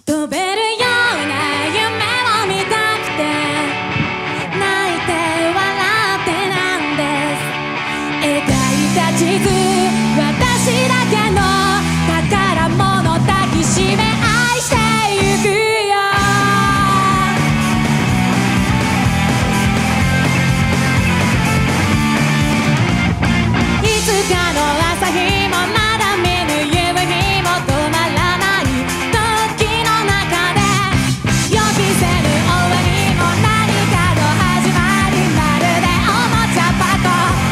飛べるような夢を見たくて泣いて笑ってなんです描いた地図私だけの宝物抱きしめ愛してゆくよいつかの朝日もまだ見ぬ夕日も止まらない時の中で予期せぬ終わりも何かの始まりまるでおもちゃ箱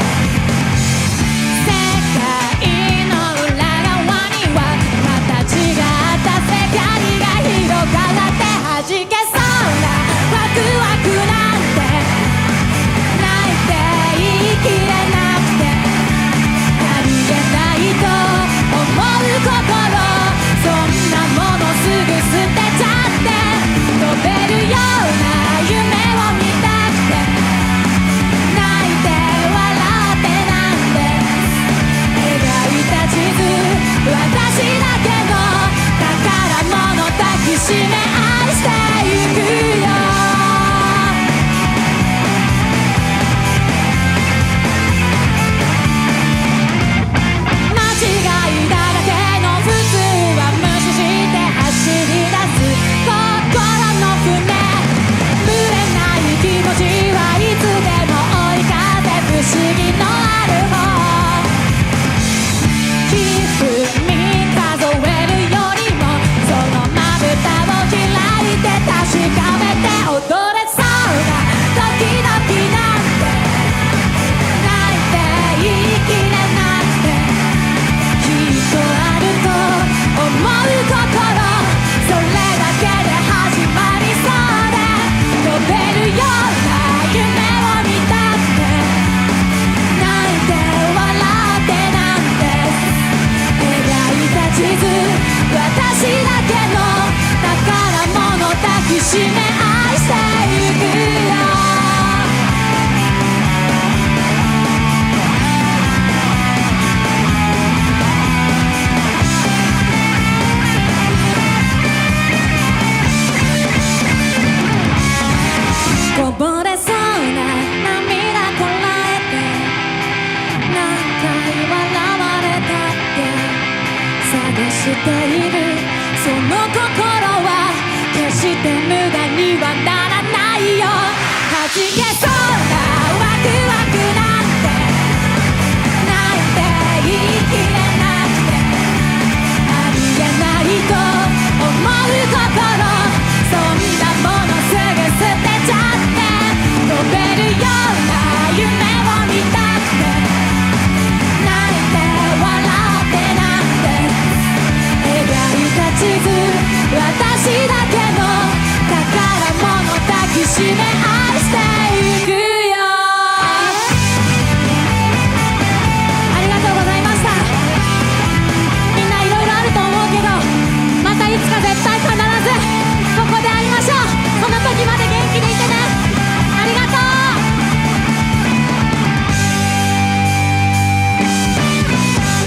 世界の裏側には形があった世界が広がって弾けそうなワクワクなんて泣いて言い切れなくてありえないと思う心そんなものすぐ捨てちゃって飛べるような夢を見たくて泣いて笑ってなんで描いた地図私だけの宝物抱きしめ愛してゆくよ間違いだらけの普通は無視して走り出す心の船ぶれない気持ちはいつでも追い風不思議のある方皮膚に数えるよりもそのまぶたを開いて確かめて踊れそうなドキドキなんて泣いて言い切れなくてきっとあると思う心それだけで始まりそうで飛べるような夢を見たくて泣いて笑ってなんです描いた地図私だけの宝物抱きしめ愛してゆくよこぼれそうな涙こらえて何回笑われたって探しているその心は決して無